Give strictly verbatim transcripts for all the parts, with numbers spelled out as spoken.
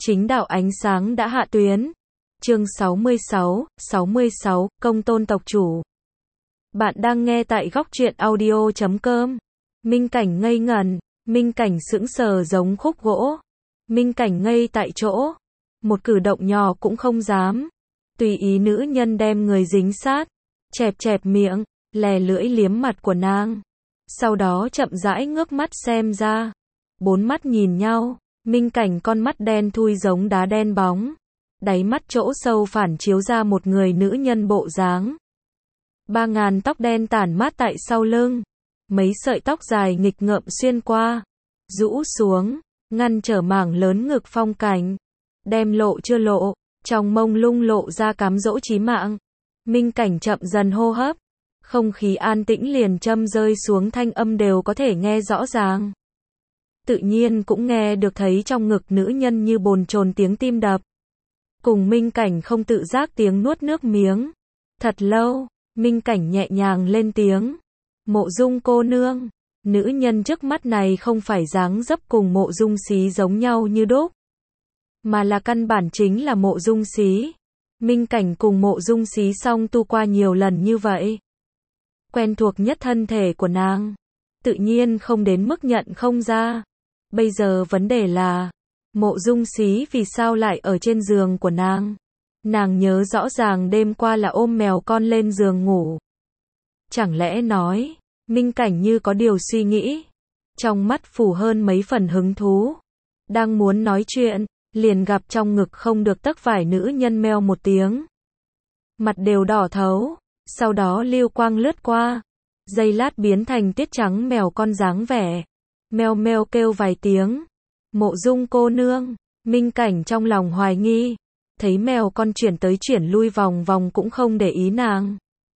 Chính đạo ánh sáng đã hạ tuyến. Chương sáu mươi sáu, sáu mươi sáu, Công tôn tộc chủ. Bạn đang nghe tại góc truyện audio chấm com. Minh Cảnh ngây ngẩn, Minh Cảnh sững sờ giống khúc gỗ. Minh Cảnh ngây tại chỗ, một cử động nhỏ cũng không dám. Tùy ý nữ nhân đem người dính sát, chẹp chẹp miệng, lè lưỡi liếm mặt của nàng. Sau đó chậm rãi ngước mắt xem ra. Bốn mắt nhìn nhau, Minh Cảnh con mắt đen thui giống đá đen bóng. Đáy mắt chỗ sâu phản chiếu ra một người nữ nhân bộ dáng. Ba ngàn tóc đen tản mát tại sau lưng. Mấy sợi tóc dài nghịch ngợm xuyên qua, rũ xuống, ngăn trở mảng lớn ngực phong cảnh. Đem lộ chưa lộ, trong mông lung lộ ra cám dỗ chí mạng. Minh Cảnh chậm dần hô hấp. Không khí an tĩnh liền châm rơi xuống, thanh âm đều có thể nghe rõ ràng. Tự nhiên cũng nghe được thấy trong ngực nữ nhân như bồn chồn tiếng tim đập. Cùng Minh Cảnh không tự giác tiếng nuốt nước miếng. Thật lâu, Minh Cảnh nhẹ nhàng lên tiếng. Mộ Dung cô nương. Nữ nhân trước mắt này không phải dáng dấp cùng Mộ Dung Xí giống nhau như đúc, mà là căn bản chính là Mộ Dung Xí. Minh Cảnh cùng Mộ Dung Xí song tu qua nhiều lần như vậy, quen thuộc nhất thân thể của nàng, tự nhiên không đến mức nhận không ra. Bây giờ vấn đề là, Mộ Dung Xí vì sao lại ở trên giường của nàng? Nàng nhớ rõ ràng đêm qua là ôm mèo con lên giường ngủ. Chẳng lẽ nói, Minh Cảnh như có điều suy nghĩ, trong mắt phủ hơn mấy phần hứng thú. Đang muốn nói chuyện, liền gặp trong ngực không được tấc vải nữ nhân meo một tiếng. Mặt đều đỏ thấu, sau đó lưu quang lướt qua, giây lát biến thành tiết trắng mèo con dáng vẻ. Meo meo kêu vài tiếng. Mộ Dung cô nương. Minh Cảnh trong lòng hoài nghi, thấy mèo con chuyển tới chuyển lui vòng vòng cũng không để ý nàng.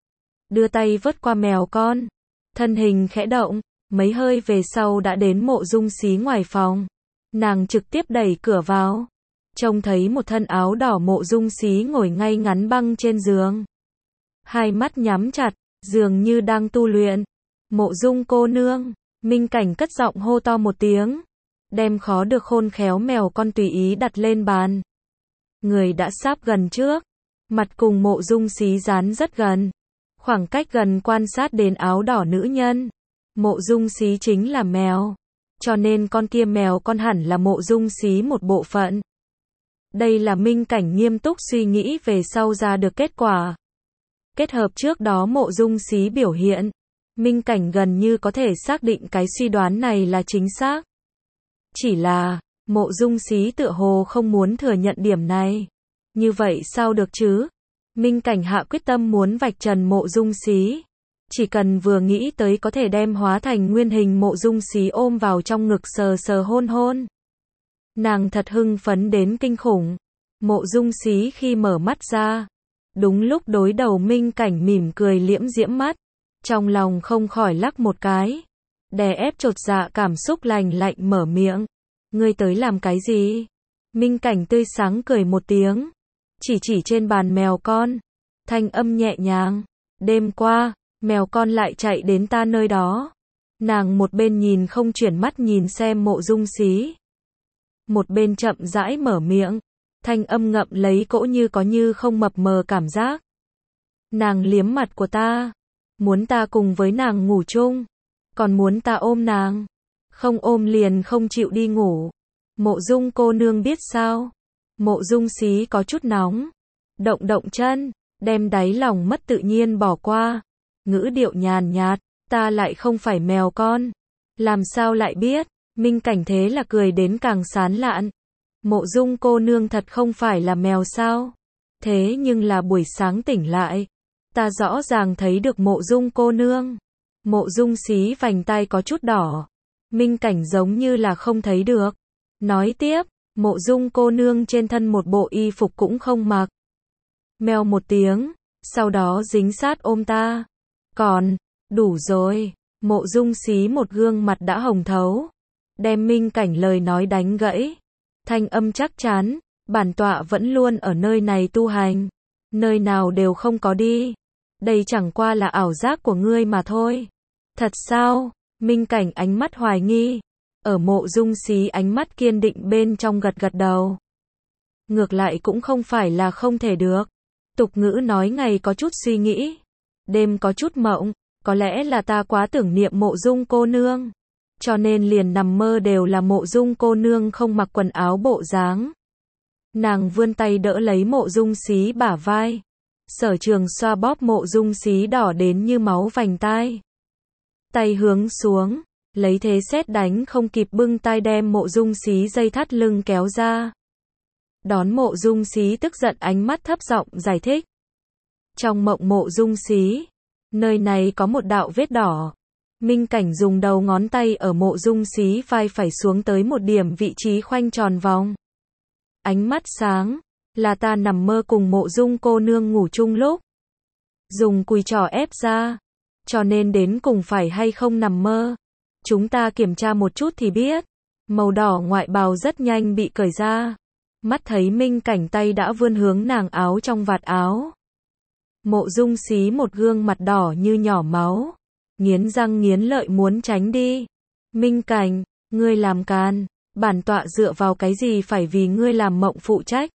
Đưa tay vớt qua mèo con, thân hình khẽ động, mấy hơi về sau đã đến Mộ Dung Xí ngoài phòng. Nàng trực tiếp đẩy cửa vào, trông thấy một thân áo đỏ Mộ Dung Xí ngồi ngay ngắn băng trên giường. Hai mắt nhắm chặt, dường như đang tu luyện. Mộ Dung cô nương. Minh Cảnh cất giọng hô to một tiếng, đem khó được khôn khéo mèo con tùy ý đặt lên bàn. Người đã sáp gần trước, mặt cùng Mộ Dung Xí dán rất gần, khoảng cách gần quan sát đến áo đỏ nữ nhân. Mộ Dung Xí chính là mèo, cho nên con kia mèo con hẳn là Mộ Dung Xí một bộ phận. Đây là Minh Cảnh nghiêm túc suy nghĩ về sau ra được kết quả. Kết hợp trước đó Mộ Dung Xí biểu hiện, Minh Cảnh gần như có thể xác định cái suy đoán này là chính xác. Chỉ là, Mộ Dung Xí tựa hồ không muốn thừa nhận điểm này. Như vậy sao được chứ? Minh Cảnh hạ quyết tâm muốn vạch trần Mộ Dung Xí. Chỉ cần vừa nghĩ tới có thể đem hóa thành nguyên hình Mộ Dung Xí ôm vào trong ngực sờ sờ hôn hôn. Nàng thật hưng phấn đến kinh khủng. Mộ Dung Xí khi mở mắt ra, đúng lúc đối đầu Minh Cảnh mỉm cười liễm diễm mắt. Trong lòng không khỏi lắc một cái, đè ép chột dạ cảm xúc lành lạnh mở miệng. Ngươi tới làm cái gì? Minh Cảnh tươi sáng cười một tiếng, chỉ chỉ trên bàn mèo con, thanh âm nhẹ nhàng. Đêm qua, mèo con lại chạy đến ta nơi đó. Nàng một bên nhìn không chuyển mắt nhìn xem Mộ Dung Xí, một bên chậm rãi mở miệng, thanh âm ngậm lấy cỗ như có như không mập mờ cảm giác. Nàng liếm mặt của ta, muốn ta cùng với nàng ngủ chung, còn muốn ta ôm nàng, không ôm liền không chịu đi ngủ. Mộ Dung cô nương biết sao? Mộ Dung Xí có chút nóng, động động chân, đem đáy lòng mất tự nhiên bỏ qua, ngữ điệu nhàn nhạt, ta lại không phải mèo con, làm sao lại biết? Minh Cảnh thế là cười đến càng sán lạn. Mộ Dung cô nương thật không phải là mèo sao? Thế nhưng là buổi sáng tỉnh lại, ta rõ ràng thấy được Mộ Dung cô nương. Mộ Dung Xí vành tai có chút đỏ. Minh Cảnh giống như là không thấy được. Nói tiếp, Mộ Dung cô nương trên thân một bộ y phục cũng không mặc. Meo một tiếng, sau đó dính sát ôm ta. Còn, đủ rồi. Mộ Dung Xí một gương mặt đã hồng thấu, đem Minh Cảnh lời nói đánh gãy. Thanh âm chắc chắn, bản tọa vẫn luôn ở nơi này tu hành, nơi nào đều không có đi. Đây chẳng qua là ảo giác của ngươi mà thôi. Thật sao? Minh Cảnh ánh mắt hoài nghi, ở Mộ Dung Xí ánh mắt kiên định bên trong gật gật đầu. Ngược lại cũng không phải là không thể được. Tục ngữ nói ngày có chút suy nghĩ, đêm có chút mộng, có lẽ là ta quá tưởng niệm Mộ Dung cô nương, cho nên liền nằm mơ đều là Mộ Dung cô nương không mặc quần áo bộ dáng. Nàng vươn tay đỡ lấy Mộ Dung Xí bả vai. Sở Trường xoa bóp Mộ Dung Xí đỏ đến như máu vành tai. Tay hướng xuống, lấy thế sét đánh không kịp bưng tay đem Mộ Dung Xí dây thắt lưng kéo ra. Đón Mộ Dung Xí tức giận ánh mắt thấp giọng giải thích. Trong mộng Mộ Dung Xí, nơi này có một đạo vết đỏ. Minh Cảnh dùng đầu ngón tay ở Mộ Dung Xí vai phải xuống tới một điểm vị trí khoanh tròn vòng. Ánh mắt sáng, là ta nằm mơ cùng Mộ Dung cô nương ngủ chung lúc. Dùng cùi trỏ ép ra, cho nên đến cùng phải hay không nằm mơ. Chúng ta kiểm tra một chút thì biết. Màu đỏ ngoại bào rất nhanh bị cởi ra. Mắt thấy Minh Cảnh tay đã vươn hướng nàng áo trong vạt áo. Mộ Dung Xí một gương mặt đỏ như nhỏ máu, nghiến răng nghiến lợi muốn tránh đi. Minh Cảnh, ngươi làm càn, bản tọa dựa vào cái gì phải vì ngươi làm mộng phụ trách.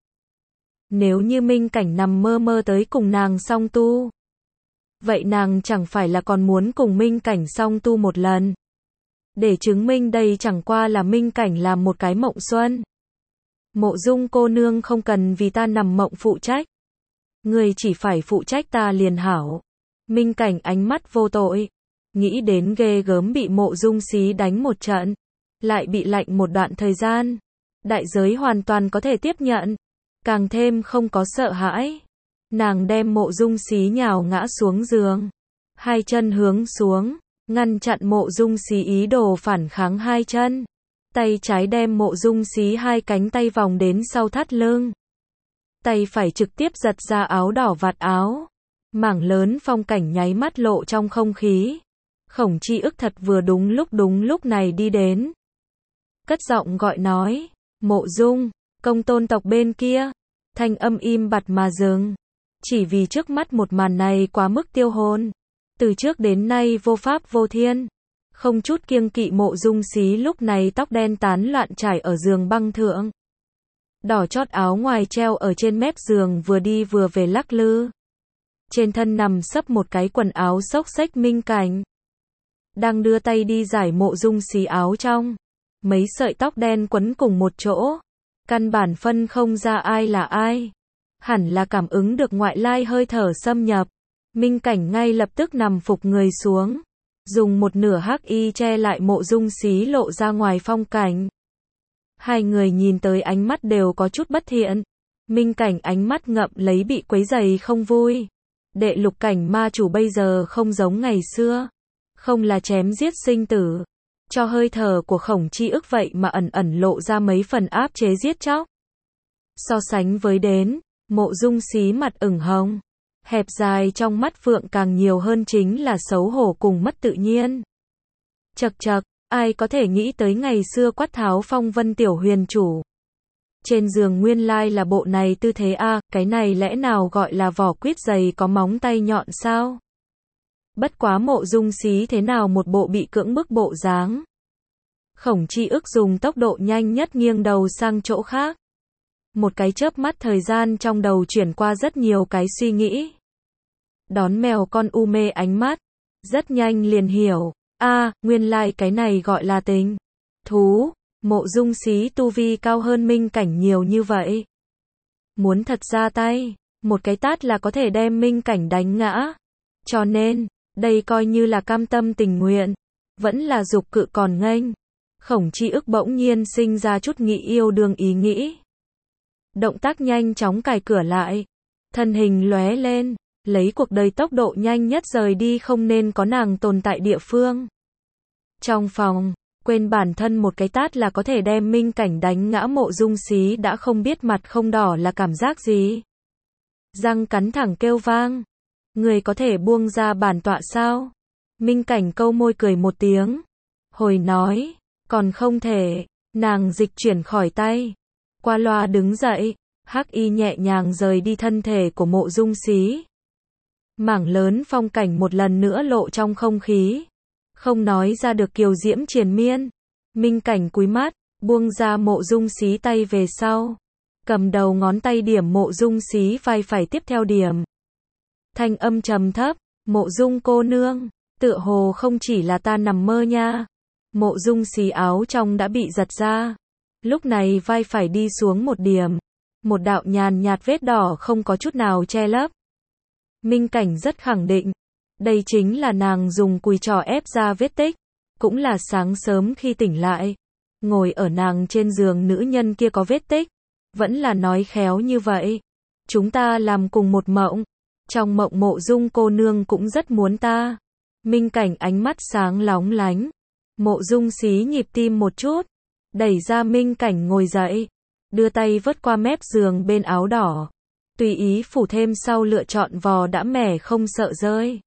Nếu như Minh Cảnh nằm mơ mơ tới cùng nàng song tu, vậy nàng chẳng phải là còn muốn cùng Minh Cảnh song tu một lần. Để chứng minh đây chẳng qua là Minh Cảnh làm một cái mộng xuân. Mộ Dung cô nương không cần vì ta nằm mộng phụ trách. Ngươi chỉ phải phụ trách ta liền hảo. Minh Cảnh ánh mắt vô tội. Nghĩ đến ghê gớm bị Mộ Dung Xí đánh một trận. Lại bị lạnh một đoạn thời gian. Đại giới hoàn toàn có thể tiếp nhận. Càng thêm không có sợ hãi. Nàng đem Mộ Dung Xí nhào ngã xuống giường. Hai chân hướng xuống. Ngăn chặn Mộ Dung Xí ý đồ phản kháng hai chân. Tay trái đem Mộ Dung Xí hai cánh tay vòng đến sau thắt lưng. Tay phải trực tiếp giật ra áo đỏ vạt áo. Mảng lớn phong cảnh nháy mắt lộ trong không khí. Khổng Chi Ức thật vừa đúng lúc đúng lúc này đi đến. Cất giọng gọi nói. Mộ Dung, công tôn tộc bên kia. Thanh âm im bặt mà dừng. Chỉ vì trước mắt một màn này quá mức tiêu hồn. Từ trước đến nay vô pháp vô thiên. Không chút kiêng kỵ Mộ Dung Xí lúc này tóc đen tán loạn trải ở giường băng thượng. Đỏ chót áo ngoài treo ở trên mép giường vừa đi vừa về lắc lư. Trên thân nằm sấp một cái quần áo xốc xếch Minh Cảnh. Đang đưa tay đi giải Mộ Dung Xí áo trong. Mấy sợi tóc đen quấn cùng một chỗ. Căn bản phân không ra ai là ai. Hẳn là cảm ứng được ngoại lai hơi thở xâm nhập. Minh Cảnh ngay lập tức nằm phục người xuống. Dùng một nửa hắc y che lại Mộ Dung Xí lộ ra ngoài phong cảnh. Hai người nhìn tới ánh mắt đều có chút bất thiện. Minh Cảnh ánh mắt ngậm lấy bị quấy rầy không vui. Đệ lục cảnh ma chủ bây giờ không giống ngày xưa. Không là chém giết sinh tử. Cho hơi thở của Khổng Chi Ức vậy mà ẩn ẩn lộ ra mấy phần áp chế giết chóc. So sánh với đến, Mộ Dung Xí mặt ửng hồng. Hẹp dài trong mắt phượng càng nhiều hơn chính là xấu hổ cùng mất tự nhiên. Chậc chậc, ai có thể nghĩ tới ngày xưa quát tháo phong vân tiểu huyền chủ. Trên giường nguyên lai là bộ này tư thế a, à, cái này lẽ nào gọi là vỏ quýt dày có móng tay nhọn sao? Bất quá Mộ Dung Xí thế nào một bộ bị cưỡng bức bộ dáng. Khổng Chi Ức dùng tốc độ nhanh nhất nghiêng đầu sang chỗ khác. Một cái chớp mắt thời gian trong đầu chuyển qua rất nhiều cái suy nghĩ. Đón mèo con u mê ánh mắt. Rất nhanh liền hiểu. A, à, nguyên lai cái này gọi là tình. Thú. Mộ Dung Xí tu vi cao hơn Minh Cảnh nhiều như vậy. Muốn thật ra tay. Một cái tát là có thể đem Minh Cảnh đánh ngã. Cho nên, đây coi như là cam tâm tình nguyện. Vẫn là dục cự còn nghênh. Khổng Chi Ức bỗng nhiên sinh ra chút nghĩ yêu đương ý nghĩ. Động tác nhanh chóng cài cửa lại. Thân hình lóe lên. Lấy cuộc đời tốc độ nhanh nhất rời đi không nên có nàng tồn tại địa phương. Trong phòng, quên bản thân một cái tát là có thể đem Minh Cảnh đánh ngã Mộ Dung Xí đã không biết mặt không đỏ là cảm giác gì. Răng cắn thẳng kêu vang. Người có thể buông ra bản tọa sao? Minh Cảnh câu môi cười một tiếng. Hồi nói, còn không thể. Nàng dịch chuyển khỏi tay. Qua loa đứng dậy, hắc y nhẹ nhàng rời đi thân thể của Mộ Dung Xí. Mảng lớn phong cảnh một lần nữa lộ trong không khí. Không nói ra được kiều diễm triền miên. Minh Cảnh cúi mắt, buông ra Mộ Dung Xí tay về sau. cầm đầu ngón tay điểm Mộ Dung Xí vai phải tiếp theo điểm. Thanh âm trầm thấp, Mộ Dung cô nương, tựa hồ không chỉ là ta nằm mơ nha. Mộ Dung Xí áo trong đã bị giật ra. Lúc này vai phải đi xuống một điểm. Một đạo nhàn nhạt vết đỏ không có chút nào che lấp. Minh Cảnh rất khẳng định. Đây chính là nàng dùng cùi trỏ ép ra vết tích. Cũng là sáng sớm khi tỉnh lại. Ngồi ở nàng trên giường nữ nhân kia có vết tích. Vẫn là nói khéo như vậy. Chúng ta làm cùng một mộng. Trong mộng Mộ Dung cô nương cũng rất muốn ta. Minh Cảnh ánh mắt sáng lóng lánh. Mộ Dung Xí nhịp tim một chút. Đẩy ra Minh Cảnh ngồi dậy. Đưa tay vớt qua mép giường bên áo đỏ. Tùy ý phủ thêm sau lựa chọn vò đã mẻ không sợ rơi.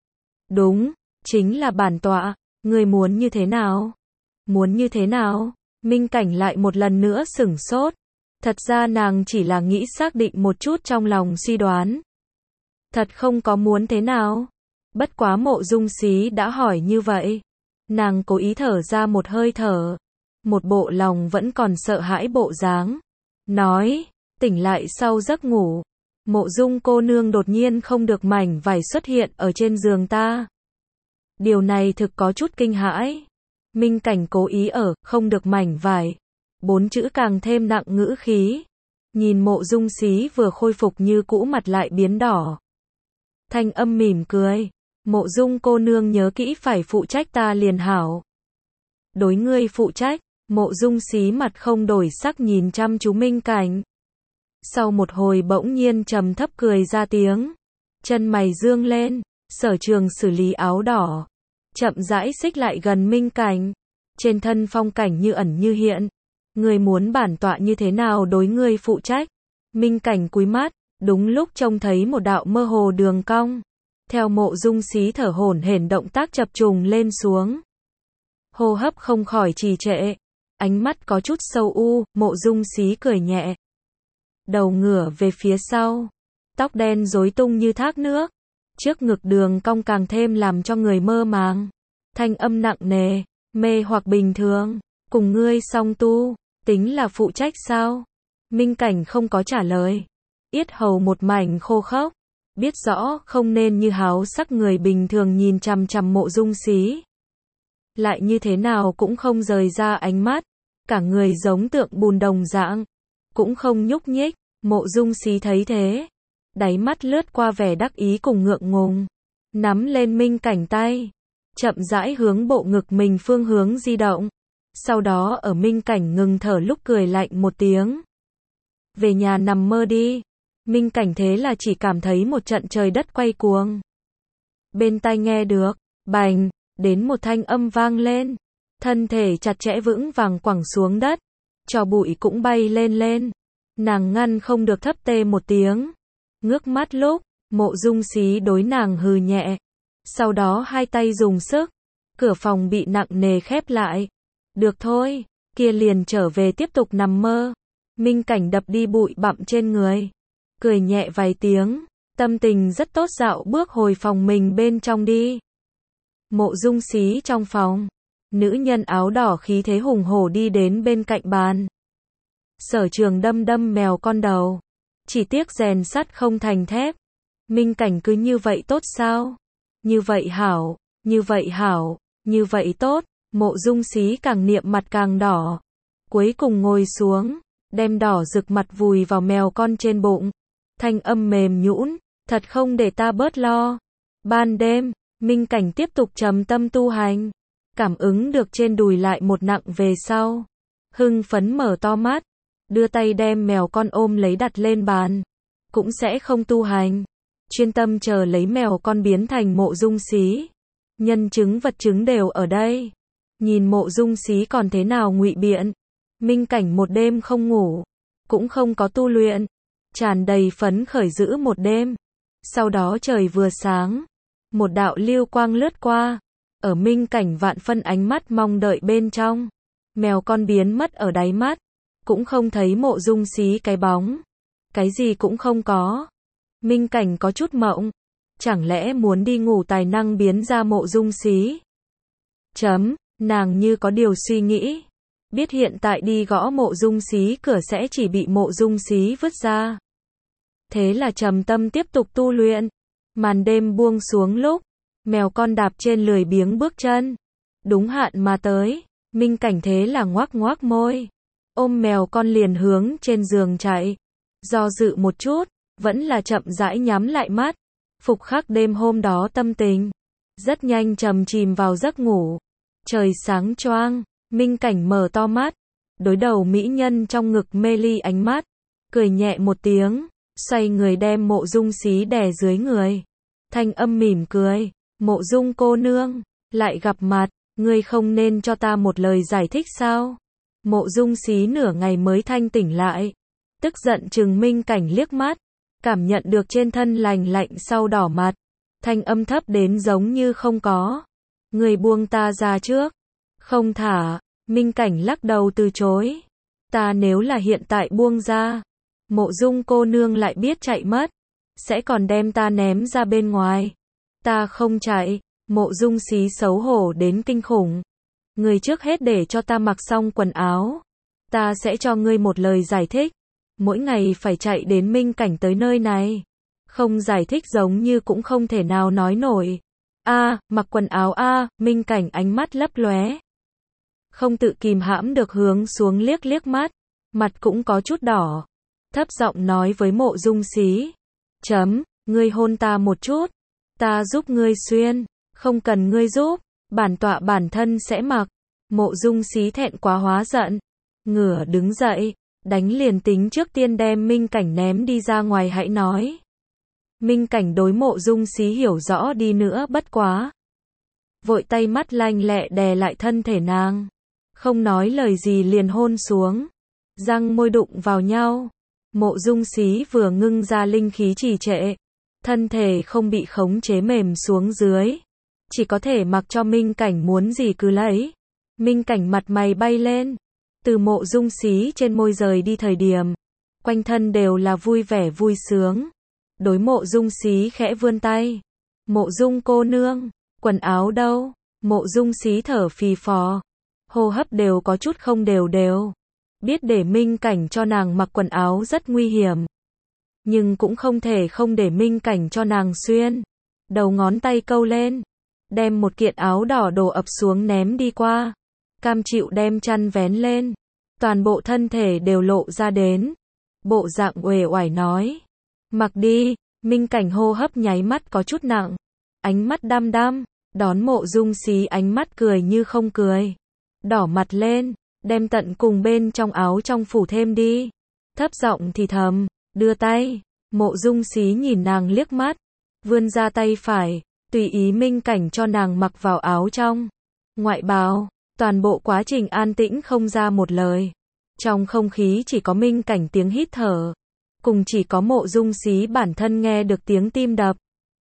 Đúng, chính là bản tọa. Người muốn như thế nào? Muốn như thế nào? Minh Cảnh lại một lần nữa sửng sốt. Thật ra nàng chỉ là nghĩ xác định một chút trong lòng suy đoán. Thật không có muốn thế nào. Bất quá Mộ Dung Xí đã hỏi như vậy. Nàng cố ý thở ra một hơi thở. Một bộ lòng vẫn còn sợ hãi bộ dáng. Nói, tỉnh lại sau giấc ngủ. Mộ Dung cô nương đột nhiên không được mảnh vải xuất hiện ở trên giường ta. Điều này thực có chút kinh hãi. Minh Cảnh cố ý ở, không được mảnh vải. Bốn chữ càng thêm nặng ngữ khí. Nhìn Mộ Dung Xí vừa khôi phục như cũ mặt lại biến đỏ. Thanh âm mỉm cười. Mộ Dung cô nương nhớ kỹ phải phụ trách ta liền hảo. Đối ngươi phụ trách. Mộ Dung Xí mặt không đổi sắc nhìn chăm chú Minh Cảnh. Sau một hồi bỗng nhiên trầm thấp cười ra tiếng. Chân mày dương lên. Sở Trường xử lý áo đỏ. Chậm rãi xích lại gần Minh Cảnh. Trên thân phong cảnh như ẩn như hiện. Ngươi muốn bản tọa như thế nào đối ngươi phụ trách? Minh Cảnh cúi mắt. Đúng lúc trông thấy một đạo mơ hồ đường cong. Theo Mộ Dung Xí thở hổn hển động tác chập trùng lên xuống. Hô hấp không khỏi trì trệ. Ánh mắt có chút sâu u, Mộ Dung Xí cười nhẹ. Đầu ngửa về phía sau. Tóc đen rối tung như thác nước. Trước ngực đường cong càng thêm làm cho người mơ màng. Thanh âm nặng nề, mê hoặc bình thường. Cùng ngươi song tu, tính là phụ trách sao? Minh Cảnh không có trả lời. Yết hầu một mảnh khô khốc. Biết rõ không nên như háo sắc người bình thường nhìn chằm chằm Mộ Dung Xí. Lại như thế nào cũng không rời ra ánh mắt. Cả người giống tượng bùn đồng dạng. Cũng không nhúc nhích. Mộ Dung Xí thấy thế. Đáy mắt lướt qua vẻ đắc ý cùng ngượng ngùng. Nắm lên Minh Cảnh tay. Chậm rãi hướng bộ ngực mình phương hướng di động. Sau đó ở Minh Cảnh ngừng thở lúc cười lạnh một tiếng. Về nhà nằm mơ đi. Minh Cảnh thế là chỉ cảm thấy một trận trời đất quay cuồng. Bên tai nghe được, bành, đến một thanh âm vang lên. Thân thể chặt chẽ vững vàng quẳng xuống đất. Tro bụi cũng bay lên lên. Nàng ngăn không được thấp tê một tiếng. Ngước mắt lúc, Mộ Dung Xí đối nàng hừ nhẹ. Sau đó hai tay dùng sức. Cửa phòng bị nặng nề khép lại. Được thôi, kia liền trở về tiếp tục nằm mơ. Minh Cảnh đập đi bụi bặm trên người. Cười nhẹ vài tiếng. Tâm tình rất tốt dạo bước hồi phòng mình bên trong đi. Mộ Dung Xí trong phòng. Nữ nhân áo đỏ khí thế hùng hổ đi đến bên cạnh bàn. Sở Trường đâm đâm mèo con đầu. Chỉ tiếc rèn sắt không thành thép. Minh Cảnh cứ như vậy tốt sao? Như vậy hảo, như vậy hảo, như vậy tốt. Mộ Dung Xí càng niệm mặt càng đỏ. Cuối cùng ngồi xuống. Đem đỏ rực mặt vùi vào mèo con trên bụng. Thanh âm mềm nhũn. Thật không để ta bớt lo. Ban đêm, Minh Cảnh tiếp tục trầm tâm tu hành. Cảm ứng được trên đùi lại một nặng về sau. Hưng phấn mở to mắt. Đưa tay đem mèo con ôm lấy đặt lên bàn. Cũng sẽ không tu hành. Chuyên tâm chờ lấy mèo con biến thành Mộ Dung Xí. Nhân chứng vật chứng đều ở đây. Nhìn Mộ Dung Xí còn thế nào ngụy biện. Minh Cảnh một đêm không ngủ. Cũng không có tu luyện. Tràn đầy phấn khởi giữ một đêm. Sau đó trời vừa sáng. Một đạo lưu quang lướt qua. Ở Minh Cảnh vạn phân ánh mắt mong đợi bên trong. Mèo con biến mất ở đáy mắt. Cũng không thấy Mộ Dung Xí cái bóng. Cái gì cũng không có. Minh Cảnh có chút mộng. Chẳng lẽ muốn đi ngủ tài năng biến ra Mộ Dung Xí? Chấm, nàng như có điều suy nghĩ. biết hiện tại đi gõ Mộ Dung Xí cửa sẽ chỉ bị Mộ Dung Xí vứt ra. Thế là trầm tâm tiếp tục tu luyện. Màn đêm buông xuống lúc, mèo con đạp trên lười biếng bước chân. Đúng hạn mà tới, Minh Cảnh thế là ngoác ngoác môi. Ôm mèo con liền hướng trên giường chạy. Do dự một chút, vẫn là chậm rãi nhắm lại mắt. Phục khắc đêm hôm đó tâm tình. Rất nhanh trầm chìm vào giấc ngủ. Trời sáng choang, Minh Cảnh mở to mắt. Đối đầu mỹ nhân trong ngực mê ly ánh mắt. Cười nhẹ một tiếng, xoay người đem Mộ Dung Xí đè dưới người. Thanh âm mỉm cười. Mộ Dung cô nương, lại gặp mặt, ngươi không nên cho ta một lời giải thích sao? Mộ Dung Xí nửa ngày mới thanh tỉnh lại. Tức giận trừng Minh Cảnh liếc mắt. Cảm nhận được trên thân lành lạnh sau đỏ mặt. Thanh âm thấp đến giống như không có. Ngươi buông ta ra trước. Không thả. Minh Cảnh lắc đầu từ chối. Ta nếu là hiện tại buông ra, Mộ Dung cô nương lại biết chạy mất, sẽ còn đem ta ném ra bên ngoài. Ta không chạy. Mộ Dung Xí xấu hổ đến kinh khủng. Ngươi trước hết để cho ta mặc xong quần áo. Ta sẽ cho ngươi một lời giải thích. Mỗi ngày phải chạy đến Minh Cảnh tới nơi này. Không giải thích giống như cũng không thể nào nói nổi. A, mặc quần áo a, Minh Cảnh ánh mắt lấp lóe. Không tự kìm hãm được hướng xuống liếc liếc mắt. Mặt cũng có chút đỏ. Thấp giọng nói với Mộ Dung Xí. Chấm, ngươi hôn ta một chút. Ta giúp ngươi xuyên. Không cần ngươi giúp. Bản tọa bản thân sẽ mặc. Mộ Dung Xí thẹn quá hóa giận. Ngửa đứng dậy. Đánh liền tính trước tiên đem Minh Cảnh ném đi ra ngoài hãy nói. Minh Cảnh đối Mộ Dung Xí hiểu rõ đi nữa bất quá. Vội tay mắt lanh lẹ đè lại thân thể nàng. Không nói lời gì liền hôn xuống. Răng môi đụng vào nhau. Mộ Dung Xí vừa ngưng ra linh khí trì trệ. Thân thể không bị khống chế mềm xuống dưới. Chỉ có thể mặc cho Minh Cảnh muốn gì cứ lấy. Minh Cảnh mặt mày bay lên. Từ Mộ Dung Xí trên môi rời đi thời điểm. Quanh thân đều là vui vẻ vui sướng. Đối Mộ Dung Xí khẽ vươn tay. Mộ Dung cô nương, quần áo đâu? Mộ Dung Xí thở phì phò. Hô hấp đều có chút không đều đều. Biết để Minh Cảnh cho nàng mặc quần áo rất nguy hiểm. Nhưng cũng không thể không để Minh Cảnh cho nàng xuyên. Đầu ngón tay câu lên. Đem một kiện áo đỏ đồ ập xuống ném đi qua. Cam chịu đem chăn vén lên. Toàn bộ thân thể đều lộ ra đến. Bộ dạng uể oải nói. Mặc đi. Minh Cảnh hô hấp nháy mắt có chút nặng. Ánh mắt đăm đăm. Đón Mộ Dung Xí ánh mắt cười như không cười. Đỏ mặt lên. Đem tận cùng bên trong áo trong phủ thêm đi. Thấp giọng thì thầm. Đưa tay. Mộ Dung Xí nhìn nàng liếc mắt. Vươn ra tay phải. Tùy ý Minh Cảnh cho nàng mặc vào áo trong. Ngoại bào. Toàn bộ quá trình an tĩnh không ra một lời. Trong không khí chỉ có Minh Cảnh tiếng hít thở. Cùng chỉ có Mộ Dung Xí bản thân nghe được tiếng tim đập.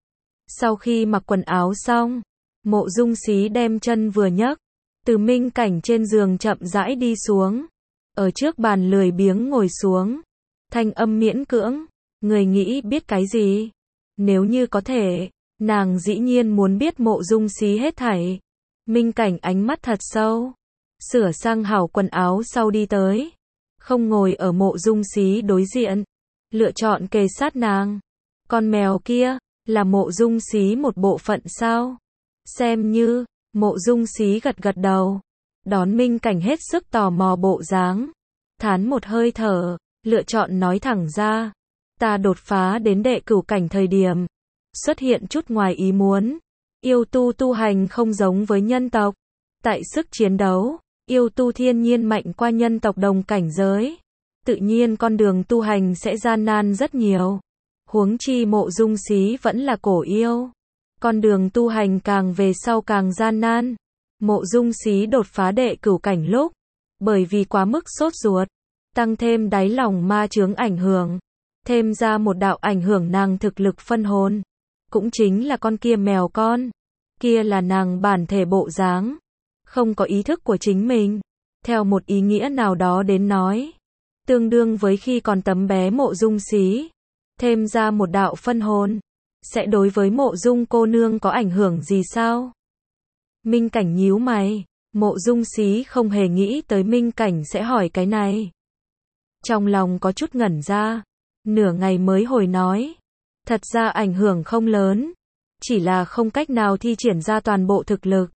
Sau khi mặc quần áo xong, Mộ Dung Xí đem chân vừa nhấc. Từ Minh Cảnh trên giường chậm rãi đi xuống. Ở trước bàn lười biếng ngồi xuống. Thanh âm miễn cưỡng. Người nghĩ biết cái gì? Nếu như có thể, nàng dĩ nhiên muốn biết Mộ Dung Xí hết thảy. Minh Cảnh ánh mắt thật sâu. Sửa sang hảo quần áo sau đi tới. Không ngồi ở Mộ Dung Xí đối diện. Lựa chọn kề sát nàng. Con mèo kia, là Mộ Dung Xí một bộ phận sao? Xem như, Mộ Dung Xí gật gật đầu. Đón Minh Cảnh hết sức tò mò bộ dáng. Thán một hơi thở, lựa chọn nói thẳng ra. Ta đột phá đến đệ cửu cảnh thời điểm. Xuất hiện chút ngoài ý muốn. Yêu tu tu hành không giống với nhân tộc. Tại sức chiến đấu, yêu tu thiên nhiên mạnh qua nhân tộc đồng cảnh giới. Tự nhiên con đường tu hành sẽ gian nan rất nhiều. Huống chi Mộ Dung Xí vẫn là cổ yêu. Con đường tu hành càng về sau càng gian nan. Mộ Dung Xí đột phá đệ cửu cảnh lúc. Bởi vì quá mức sốt ruột. Tăng thêm đáy lòng ma chướng ảnh hưởng. Thêm ra một đạo ảnh hưởng nàng thực lực phân hồn. Cũng chính là con kia mèo con. Kia là nàng bản thể bộ dáng. Không có ý thức của chính mình. Theo một ý nghĩa nào đó đến nói. Tương đương với khi còn tấm bé Mộ Dung Xí. Thêm ra một đạo phân hồn. Sẽ đối với Mộ Dung cô nương có ảnh hưởng gì sao? Minh Cảnh nhíu mày. Mộ Dung Xí không hề nghĩ tới Minh Cảnh sẽ hỏi cái này. Trong lòng có chút ngẩn ra, nửa ngày mới hồi nói. Thật ra ảnh hưởng không lớn, chỉ là không cách nào thi triển ra toàn bộ thực lực.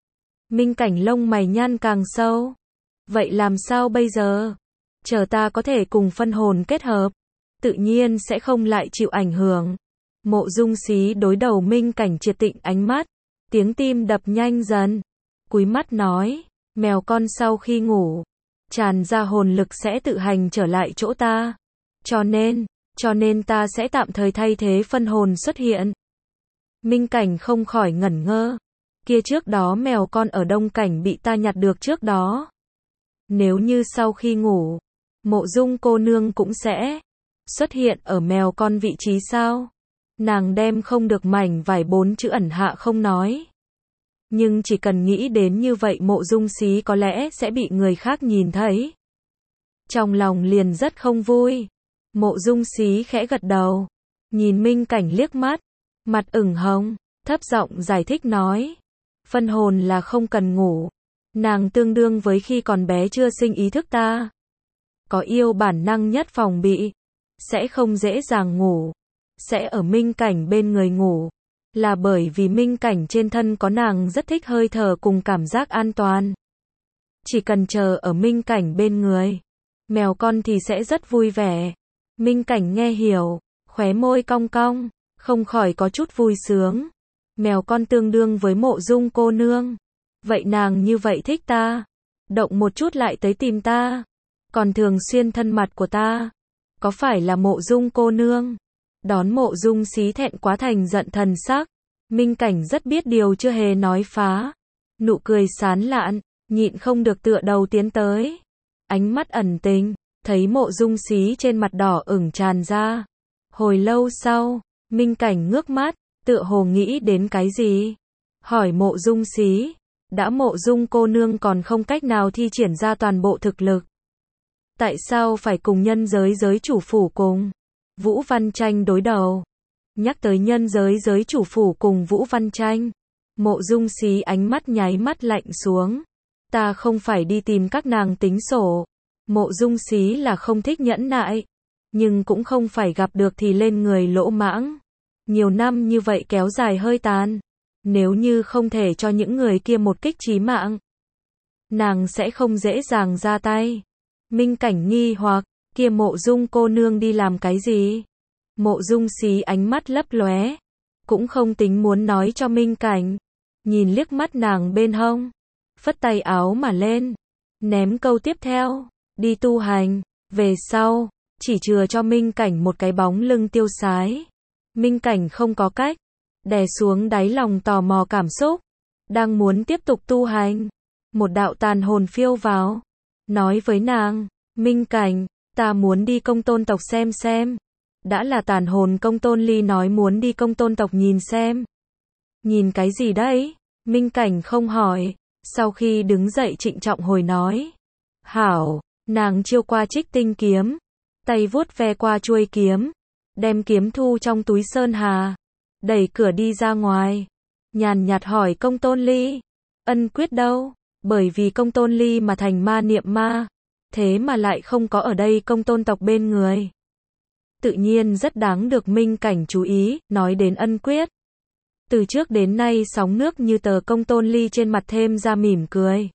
Minh Cảnh lông mày nhăn càng sâu. Vậy làm sao bây giờ? Chờ ta có thể cùng phân hồn kết hợp, tự nhiên sẽ không lại chịu ảnh hưởng. Mộ Dung Xí đối đầu Minh Cảnh triệt tịnh ánh mắt, tiếng tim đập nhanh dần. Cúi mắt nói, mèo con sau khi ngủ, tràn ra hồn lực sẽ tự hành trở lại chỗ ta. Cho nên, cho nên ta sẽ tạm thời thay thế phân hồn xuất hiện. Minh Cảnh không khỏi ngẩn ngơ. Kia trước đó mèo con ở Đông Cảnh bị ta nhặt được trước đó. Nếu như sau khi ngủ, Mộ Dung cô nương cũng sẽ xuất hiện ở mèo con vị trí sao? Nàng đem không được mảnh vải bốn chữ ẩn hạ không nói. Nhưng chỉ cần nghĩ đến như vậy Mộ Dung Xí có lẽ sẽ bị người khác nhìn thấy. Trong lòng liền rất không vui. Mộ Dung Xí khẽ gật đầu, nhìn Minh Cảnh liếc mắt, mặt ửng hồng, thấp giọng giải thích nói. Phân hồn là không cần ngủ. Nàng tương đương với khi còn bé chưa sinh ý thức ta. Có yêu bản năng nhất phòng bị, sẽ không dễ dàng ngủ. Sẽ ở Minh Cảnh bên người ngủ, là bởi vì Minh Cảnh trên thân có nàng rất thích hơi thở cùng cảm giác an toàn. Chỉ cần chờ ở Minh Cảnh bên người, mèo con thì sẽ rất vui vẻ. Minh Cảnh nghe hiểu, khóe môi cong cong, không khỏi có chút vui sướng. Mèo con tương đương với Mộ Dung cô nương. Vậy nàng như vậy thích ta, động một chút lại tới tìm ta, còn thường xuyên thân mật của ta, có phải là Mộ Dung cô nương? Đón Mộ Dung Xí thẹn quá thành giận thần sắc. Minh Cảnh rất biết điều chưa hề nói phá. Nụ cười sán lạn, nhịn không được tựa đầu tiến tới. Ánh mắt ẩn tình, thấy Mộ Dung Xí trên mặt đỏ ửng tràn ra. Hồi lâu sau, Minh Cảnh ngước mắt, tựa hồ nghĩ đến cái gì. Hỏi Mộ Dung Xí, đã Mộ Dung cô nương còn không cách nào thi triển ra toàn bộ thực lực, tại sao phải cùng nhân giới giới chủ phủ cùng Vũ Văn Tranh đối đầu? Nhắc tới nhân giới giới chủ phủ cùng Vũ Văn Tranh, Mộ Dung Xí ánh mắt nháy mắt lạnh xuống. Ta không phải đi tìm các nàng tính sổ. Mộ Dung Xí là không thích nhẫn nại, nhưng cũng không phải gặp được thì lên người lỗ mãng. Nhiều năm như vậy kéo dài hơi tàn, nếu như không thể cho những người kia một kích chí mạng, nàng sẽ không dễ dàng ra tay. Minh Cảnh nghi hoặc, kia Mộ Dung cô nương đi làm cái gì? Mộ Dung Xí ánh mắt lấp lóe, cũng không tính muốn nói cho Minh Cảnh. Nhìn liếc mắt nàng bên hông, phất tay áo mà lên, ném câu tiếp theo, đi tu hành. Về sau, chỉ chừa cho Minh Cảnh một cái bóng lưng tiêu sái. Minh Cảnh không có cách, đè xuống đáy lòng tò mò cảm xúc, đang muốn tiếp tục tu hành. Một đạo tàn hồn phiêu vào, nói với nàng, Minh Cảnh, ta muốn đi Công Tôn tộc xem xem. Đã là tàn hồn Công Tôn Ly nói muốn đi Công Tôn tộc nhìn xem. Nhìn cái gì đấy? Minh Cảnh không hỏi, sau khi đứng dậy trịnh trọng hồi nói. Hảo, nàng chiêu qua Trích Tinh kiếm, tay vuốt ve qua chuôi kiếm, đem kiếm thu trong túi sơn hà, đẩy cửa đi ra ngoài, nhàn nhạt hỏi Công Tôn Ly, ân quyết đâu? Bởi vì Công Tôn Ly mà thành ma niệm ma, thế mà lại không có ở đây Công Tôn tộc bên người. Tự nhiên rất đáng được Minh Cảnh chú ý. Nói đến ân quyết, từ trước đến nay sóng nước như tờ, Công Tôn Ly trên mặt thêm ra mỉm cười.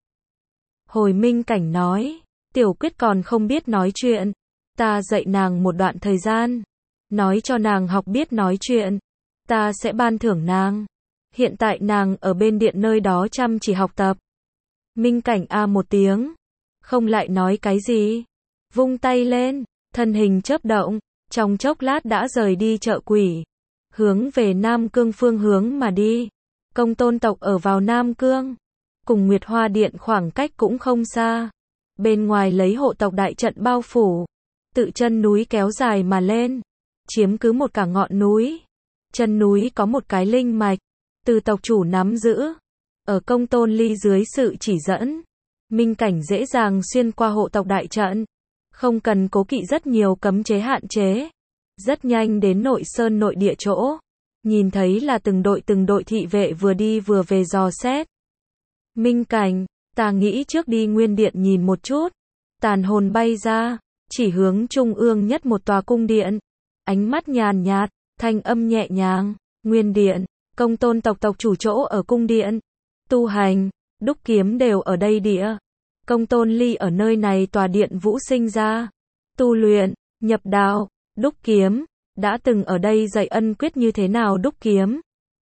Hồi Minh Cảnh nói, tiểu quyết còn không biết nói chuyện, ta dạy nàng một đoạn thời gian, nói cho nàng học biết nói chuyện, ta sẽ ban thưởng nàng. Hiện tại nàng ở bên điện nơi đó chăm chỉ học tập. Minh Cảnh a một tiếng, không lại nói cái gì, vung tay lên, thân hình chớp động, trong chốc lát đã rời đi chợ quỷ, hướng về Nam Cương phương hướng mà đi. Công Tôn tộc ở vào Nam Cương, cùng Nguyệt Hoa Điện khoảng cách cũng không xa. Bên ngoài lấy hộ tộc đại trận bao phủ, tự chân núi kéo dài mà lên, chiếm cứ một cả ngọn núi. Chân núi có một cái linh mạch, từ tộc chủ nắm giữ. Ở Công Tôn Ly dưới sự chỉ dẫn, Minh Cảnh dễ dàng xuyên qua hộ tộc đại trận, không cần cố kỵ rất nhiều cấm chế hạn chế. Rất nhanh đến nội sơn nội địa chỗ, nhìn thấy là từng đội từng đội thị vệ vừa đi vừa về dò xét. Minh Cảnh, Ta nghĩ trước đi nguyên điện nhìn một chút. Tàn hồn bay ra, chỉ hướng trung ương nhất một tòa cung điện. Ánh mắt nhàn nhạt, thanh âm nhẹ nhàng. Nguyên điện, Công Tôn tộc tộc chủ chỗ ở cung điện. Tu hành, đúc kiếm đều ở đây địa. Công Tôn Ly ở nơi này tòa điện vũ sinh ra. Tu luyện, nhập đạo, đúc kiếm, đã từng ở đây dạy ân quyết như thế nào đúc kiếm.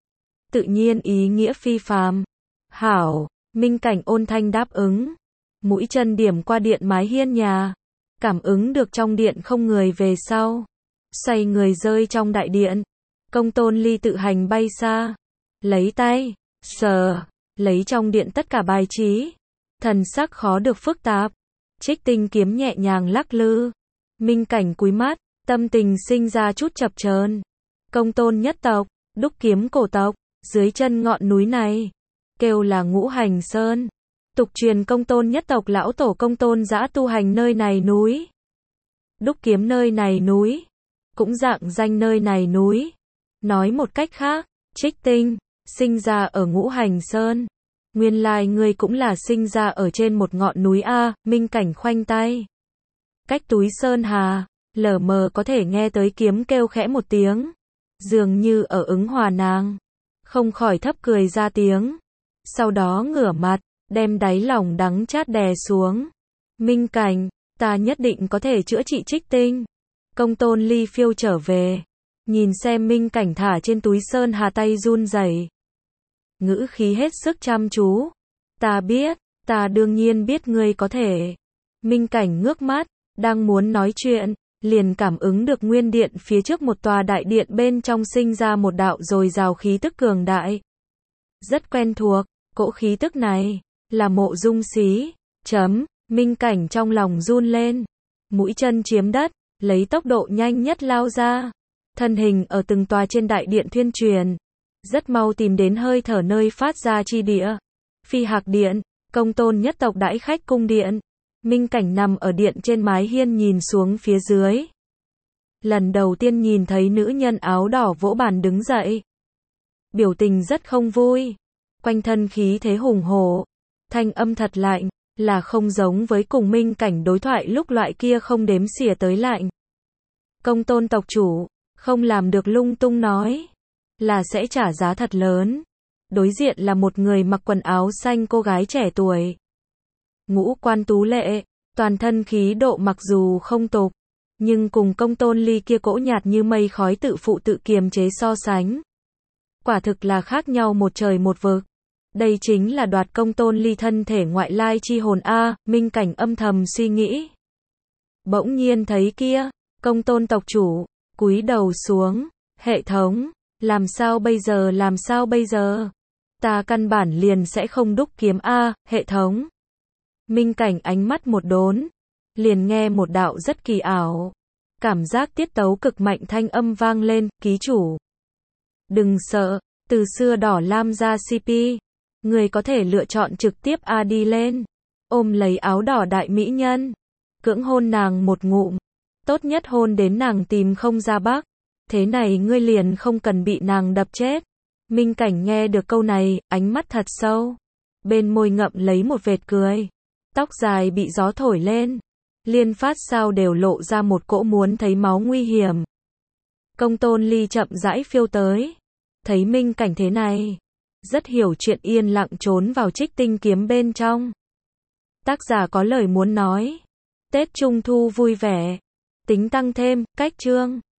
Tự nhiên ý nghĩa phi phàm. Hảo, Minh Cảnh ôn thanh đáp ứng. Mũi chân điểm qua điện mái hiên nhà. Cảm ứng được trong điện không người về sau. Xoay người rơi trong đại điện. Công Tôn Ly tự hành bay xa. Lấy tay, sờ, lấy trong điện tất cả bài trí. Thần sắc khó được phức tạp. Trích tinh kiếm nhẹ nhàng lắc lư. Minh Cảnh cúi mắt, tâm tình sinh ra chút chập chờn. Công Tôn nhất tộc, đúc kiếm cổ tộc, dưới chân ngọn núi này, kêu là Ngũ Hành Sơn. Tục truyền Công Tôn nhất tộc lão tổ Công Tôn Dã tu hành nơi này núi. Đúc kiếm nơi này núi. Cũng dạng danh nơi này núi. Nói một cách khác, Trích Tinh, sinh ra ở Ngũ Hành Sơn. Nguyên lai ngươi cũng là sinh ra ở trên một ngọn núi A, Minh Cảnh khoanh tay. Cách túi Sơn Hà, lờ mờ có thể nghe tới kiếm kêu khẽ một tiếng. Dường như ở ứng hòa nàng. Không khỏi thấp cười ra tiếng. Sau đó ngửa mặt, đem đáy lòng đắng chát đè xuống. Minh Cảnh, ta nhất định có thể chữa trị Trích Tinh. Công Tôn Ly phiêu trở về. Nhìn xem Minh Cảnh thả trên túi Sơn Hà tay run rẩy. Ngữ khí hết sức chăm chú. Ta biết, ta đương nhiên biết ngươi có thể. Minh Cảnh ngước mắt, đang muốn nói chuyện, liền cảm ứng được nguyên điện phía trước một tòa đại điện bên trong sinh ra một đạo dồi dào khí tức cường đại. Rất quen thuộc, cỗ khí tức này, là Mộ Dung Xí. Chấm, Minh Cảnh trong lòng run lên. Mũi chân chiếm đất, lấy tốc độ nhanh nhất lao ra. Thân hình ở từng tòa trên đại điện thuyên truyền. Rất mau tìm đến hơi thở nơi phát ra chi địa. Phi Hạc Điện, Công Tôn nhất tộc đãi khách cung điện. Minh Cảnh nằm ở điện trên mái hiên nhìn xuống phía dưới. Lần đầu tiên nhìn thấy nữ nhân áo đỏ vỗ bàn đứng dậy. Biểu tình rất không vui. Quanh thân khí thế hùng hổ. Thanh âm thật lạnh, là không giống với cùng Minh Cảnh đối thoại lúc loại kia không đếm xỉa tới lạnh. Công Tôn tộc chủ, không làm được lung tung nói. Là sẽ trả giá thật lớn. Đối diện là một người mặc quần áo xanh cô gái trẻ tuổi. Ngũ quan tú lệ, toàn thân khí độ mặc dù không tục, nhưng cùng Công Tôn Ly kia cỗ nhạt như mây khói tự phụ tự kiềm chế so sánh. Quả thực là khác nhau một trời một vực. Đây chính là đoạt Công Tôn Ly thân thể ngoại lai chi hồn A, Minh Cảnh âm thầm suy nghĩ. Bỗng nhiên thấy kia, Công Tôn tộc chủ, cúi đầu xuống, hệ thống, làm sao bây giờ làm sao bây giờ? Ta căn bản liền sẽ không đúc kiếm A, hệ thống. Minh Cảnh ánh mắt một đốn, liền nghe một đạo rất kỳ ảo. Cảm giác tiết tấu cực mạnh thanh âm vang lên, ký chủ. Đừng sợ, từ xưa đỏ lam ra xê pê. Người có thể lựa chọn trực tiếp A đi lên. Ôm lấy áo đỏ đại mỹ nhân. Cưỡng hôn nàng một ngụm. Tốt nhất hôn đến nàng tìm không ra bắc. Thế này ngươi liền không cần bị nàng đập chết. Minh Cảnh nghe được câu này, ánh mắt thật sâu. Bên môi ngậm lấy một vệt cười. Tóc dài bị gió thổi lên. Liên phát sao đều lộ ra một cỗ muốn thấy máu nguy hiểm. Công Tôn Ly chậm rãi phiêu tới. Thấy Minh Cảnh thế này. Rất hiểu chuyện yên lặng trốn vào Trích Tinh kiếm bên trong. Tác giả có lời muốn nói. Tết Trung Thu vui vẻ. Tính tăng thêm, cách chương.